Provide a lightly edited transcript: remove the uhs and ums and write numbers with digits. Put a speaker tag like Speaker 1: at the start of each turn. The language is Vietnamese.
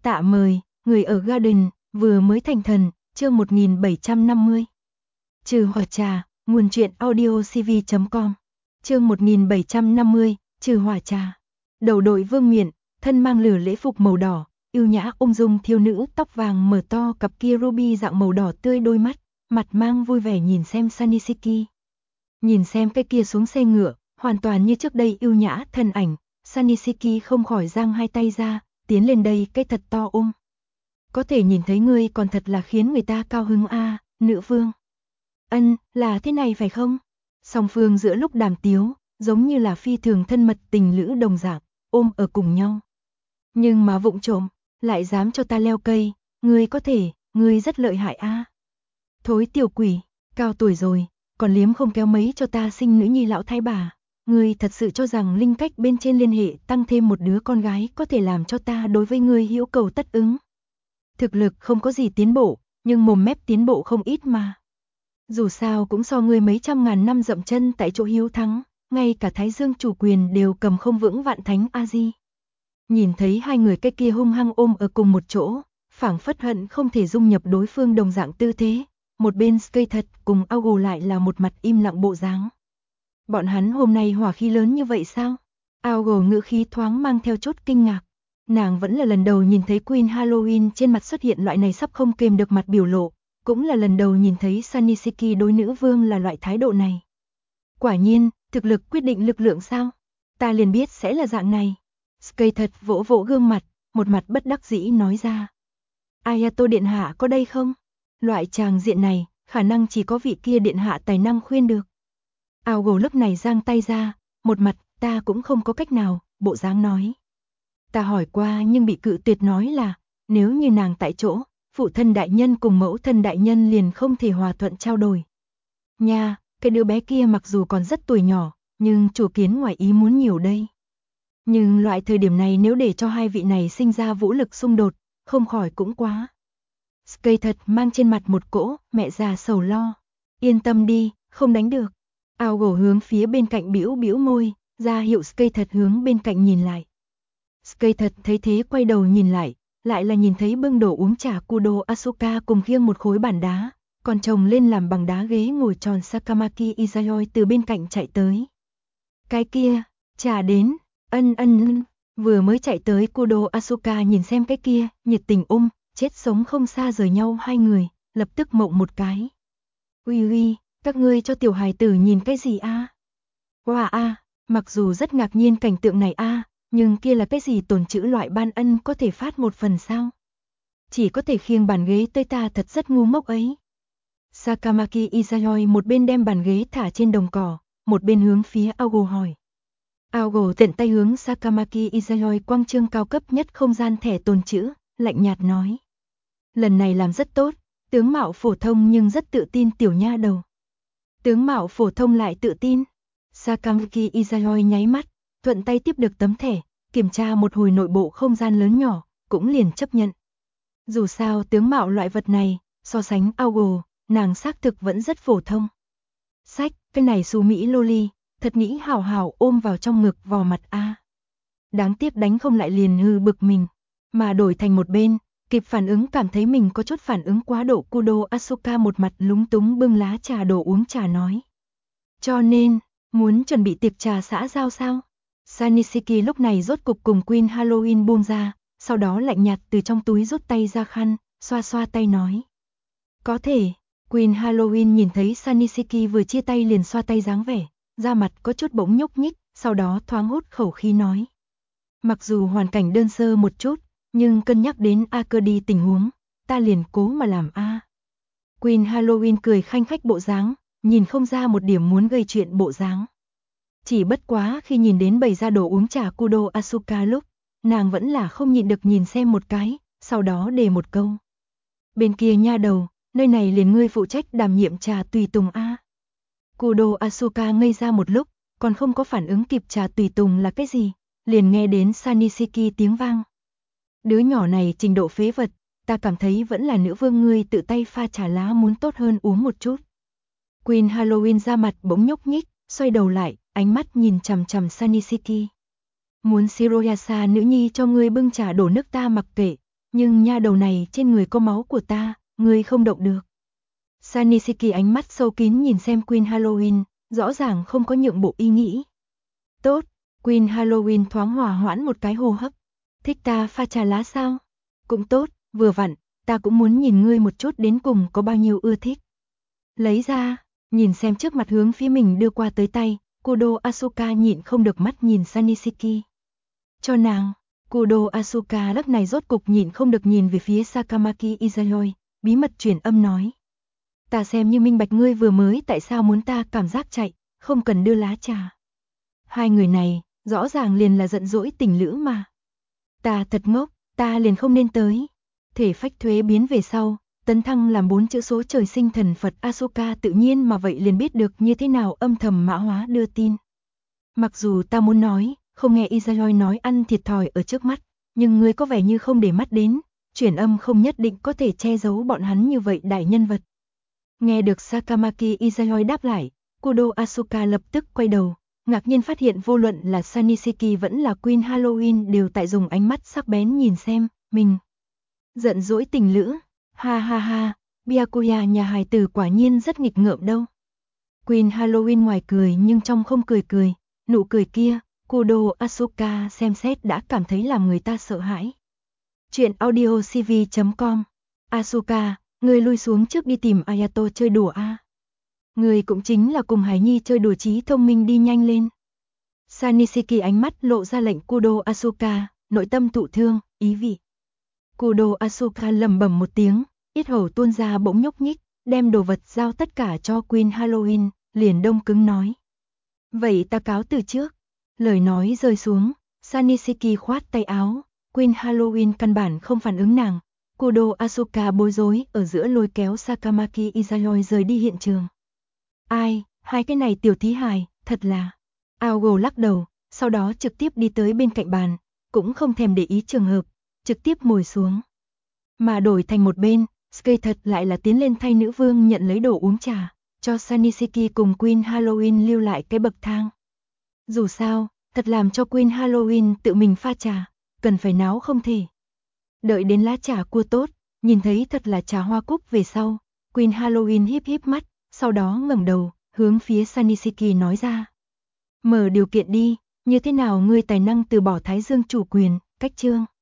Speaker 1: Tạ mời, người ở Garden, vừa mới thành thần, chương 1750. Trừ hỏa trà, nguồn truyện audio cv.com. Chương 1750, trừ hỏa trà. Đầu đội vương miện, thân mang lửa lễ phục màu đỏ, yêu nhã ung dung thiếu nữ tóc vàng mở to cặp kia ruby dạng màu đỏ tươi đôi mắt, mặt mang vui vẻ nhìn xem Sanisiki. Nhìn xem cái kia xuống xe ngựa, hoàn toàn như trước đây yêu nhã thân ảnh, Sanisiki không khỏi giang hai tay ra, tiến lên đây cái thật to ôm. Có thể nhìn thấy ngươi còn thật là khiến người ta cao hứng a, nữ vương. Ân, là thế này phải không? Song phương giữa lúc đàm tiếu, giống như là phi thường thân mật tình lữ đồng dạng, ôm ở cùng nhau. Nhưng mà vụng trộm, lại dám cho ta leo cây, ngươi có thể, ngươi rất lợi hại a. Thối tiểu quỷ, cao tuổi rồi, còn liếm không kéo mấy cho ta sinh nữ nhi lão thái bà. Ngươi thật sự cho rằng linh cách bên trên liên hệ tăng thêm một đứa con gái có thể làm cho ta đối với ngươi hữu cầu tất ứng. Thực lực không có gì tiến bộ, nhưng mồm mép tiến bộ không ít mà. Dù sao cũng so ngươi mấy trăm ngàn năm dậm chân tại chỗ hiếu thắng, ngay cả Thái Dương chủ quyền đều cầm không vững Vạn Thánh A-di. Nhìn thấy hai người cái kia hung hăng ôm ở cùng một chỗ, phảng phất hận không thể dung nhập đối phương đồng dạng tư thế, một bên Sky thật cùng Augo lại là một mặt im lặng bộ dáng. Bọn hắn hôm nay hỏa khí lớn như vậy sao? Augo ngữ khí thoáng mang theo chút kinh ngạc. Nàng vẫn là lần đầu nhìn thấy Queen Halloween trên mặt xuất hiện loại này sắp không kềm được mặt biểu lộ, cũng là lần đầu nhìn thấy Sanisiki đối nữ vương là loại thái độ này. Quả nhiên, thực lực quyết định lực lượng sao? Ta liền biết sẽ là dạng này. Sky thật vỗ vỗ gương mặt, một mặt bất đắc dĩ nói ra. Ayato điện hạ có đây không? Loại tràng diện này, khả năng chỉ có vị kia điện hạ tài năng khuyên được. Augo lúc này giang tay ra, một mặt ta cũng không có cách nào, bộ dáng nói. Ta hỏi qua nhưng bị cự tuyệt nói là, nếu như nàng tại chỗ, phụ thân đại nhân cùng mẫu thân đại nhân liền không thể hòa thuận trao đổi. Nha, cái đứa bé kia mặc dù còn rất tuổi nhỏ, nhưng chủ kiến ngoài ý muốn nhiều đây. Nhưng loại thời điểm này nếu để cho hai vị này sinh ra vũ lực xung đột, không khỏi cũng quá. Sky thật mang trên mặt một cỗ, mẹ già sầu lo. Yên tâm đi, không đánh được. Augo hướng phía bên cạnh bĩu bĩu môi, ra hiệu Sky thật hướng bên cạnh nhìn lại. Sky thật thấy thế quay đầu nhìn lại là nhìn thấy bưng đồ uống trà Kudo Asuka cùng khiêng một khối bàn đá, còn chồng lên làm bằng đá ghế ngồi tròn Sakamaki Izayoi từ bên cạnh chạy tới. Cái kia, trà đến, ân, vừa mới chạy tới Kudo Asuka nhìn xem cái kia, nhiệt tình chết sống không xa rời nhau hai người, lập tức mộng một cái. Uy, các ngươi cho tiểu hài tử nhìn cái gì a? Wow a, mặc dù rất ngạc nhiên cảnh tượng này a, nhưng kia là cái gì tồn trữ loại ban ân có thể phát một phần sao? Chỉ có thể khiêng bàn ghế tới ta thật rất ngu ngốc ấy. Sakamaki Izayoi một bên đem bàn ghế thả trên đồng cỏ, một bên hướng phía Augo hỏi. Augo tiện tay hướng Sakamaki Izayoi quang trương cao cấp nhất không gian thẻ tồn trữ, lạnh nhạt nói. Lần này làm rất tốt, tướng mạo phổ thông nhưng rất tự tin tiểu nha đầu. Tướng mạo phổ thông lại tự tin. Sakamaki Izayoi nháy mắt, thuận tay tiếp được tấm thẻ, kiểm tra một hồi nội bộ không gian lớn nhỏ, cũng liền chấp nhận. Dù sao tướng mạo loại vật này, so sánh Augo, nàng xác thực vẫn rất phổ thông. Sách, cái này xú Mỹ loli, thật nghĩ hảo hảo ôm vào trong ngực vò mặt a. Đáng tiếc đánh không lại liền hư bực mình, mà đổi thành một bên, kịp phản ứng cảm thấy mình có chút phản ứng quá độ Kudo Asuka một mặt lúng túng bưng lá trà đồ uống trà nói. Cho nên, muốn chuẩn bị tiệc trà xã giao sao? Sanisiki lúc này rốt cục cùng Queen Halloween buông ra, sau đó lạnh nhạt từ trong túi rút tay ra khăn, xoa xoa tay nói. Có thể, Queen Halloween nhìn thấy Sanisiki vừa chia tay liền xoa tay dáng vẻ, da mặt có chút bỗng nhúc nhích, sau đó thoáng hút khẩu khí nói. Mặc dù hoàn cảnh đơn sơ một chút, nhưng cân nhắc đến Akedi tình huống, ta liền cố mà làm a. Queen Halloween cười khanh khách bộ dáng, nhìn không ra một điểm muốn gây chuyện bộ dáng. Chỉ bất quá khi nhìn đến bày ra đồ uống trà Kudo Asuka lúc, nàng vẫn là không nhịn được nhìn xem một cái, sau đó đề một câu. Bên kia nha đầu, nơi này liền ngươi phụ trách đảm nhiệm trà tùy tùng a. Kudo Asuka ngây ra một lúc, còn không có phản ứng kịp trà tùy tùng là cái gì, liền nghe đến Sanisiki tiếng vang. Đứa nhỏ này trình độ phế vật, ta cảm thấy vẫn là nữ vương ngươi tự tay pha trà lá muốn tốt hơn uống một chút. Queen Halloween ra mặt bỗng nhúc nhích, xoay đầu lại, ánh mắt nhìn chằm chằm Sanisiki. Muốn Shiroyasa nữ nhi cho ngươi bưng trà đổ nước ta mặc kệ, nhưng nha đầu này trên người có máu của ta, ngươi không động được. Sanishiki ánh mắt sâu kín nhìn xem Queen Halloween, rõ ràng không có nhượng bộ ý nghĩ. Tốt, Queen Halloween thoáng hòa hoãn một cái hô hấp. Thích ta pha trà lá sao? Cũng tốt, vừa vặn, ta cũng muốn nhìn ngươi một chút đến cùng có bao nhiêu ưa thích. Lấy ra, nhìn xem trước mặt hướng phía mình đưa qua tới tay, Kudo Asuka nhịn không được mắt nhìn Sanishiki. Cho nàng, Kudo Asuka lúc này rốt cục nhịn không được nhìn về phía Sakamaki Izayoi, bí mật truyền âm nói. Ta xem như minh bạch ngươi vừa mới tại sao muốn ta cảm giác chạy, không cần đưa lá trà. Hai người này, rõ ràng liền là giận dỗi tình lữ mà. Ta thật ngốc, ta liền không nên tới. Thể phách thuế biến về sau, tấn thăng làm 4 chữ số trời sinh thần Phật Asuka tự nhiên mà vậy liền biết được như thế nào âm thầm mã hóa đưa tin. Mặc dù ta muốn nói, không nghe Izayoi nói ăn thiệt thòi ở trước mắt, nhưng ngươi có vẻ như không để mắt đến, chuyển âm không nhất định có thể che giấu bọn hắn như vậy đại nhân vật. Nghe được Sakamaki Izayoi đáp lại, Kudo Asuka lập tức quay đầu, ngạc nhiên phát hiện vô luận là Sanishiki vẫn là Queen Halloween đều tại dùng ánh mắt sắc bén nhìn xem, mình. Giận dỗi tình lữ, ha ha ha, Byakuya nhà hài tử quả nhiên rất nghịch ngợm đâu. Queen Halloween ngoài cười nhưng trong không cười cười, nụ cười kia, Kudo Asuka xem xét đã cảm thấy làm người ta sợ hãi. Chuyện audio cv.com. Asuka, ngươi lui xuống trước đi tìm Ayato chơi đùa a. Ngươi cũng chính là cùng Hải Nhi chơi đùa trí thông minh đi nhanh lên. Sanishiki ánh mắt lộ ra lệnh Kudo Asuka, nội tâm thụ thương, ý vị. Kudo Asuka lẩm bẩm một tiếng, yết hầu tuôn ra bỗng nhúc nhích, đem đồ vật giao tất cả cho Queen Halloween, liền đông cứng nói. Vậy ta cáo từ trước. Lời nói rơi xuống, Sanishiki khoát tay áo, Queen Halloween căn bản không phản ứng nàng. Kudo Asuka bối rối ở giữa lôi kéo Sakamaki Izayoi rời đi hiện trường. Ai, hai cái này tiểu thí hài, thật là. Aogo lắc đầu, sau đó trực tiếp đi tới bên cạnh bàn, cũng không thèm để ý trường hợp, trực tiếp ngồi xuống. Mà đổi thành một bên, Skei thật lại là tiến lên thay nữ vương nhận lấy đồ uống trà, cho Sanishiki cùng Queen Halloween lưu lại cái bậc thang. Dù sao, thật làm cho Queen Halloween tự mình pha trà, cần phải náo không thể. Đợi đến lá trà cua tốt, nhìn thấy thật là trà hoa cúc về sau, Queen Halloween híp híp mắt, sau đó ngẩng đầu, hướng phía Sanishiki nói ra. Mở điều kiện đi, như thế nào ngươi tài năng từ bỏ Thái Dương chủ quyền, cách chương.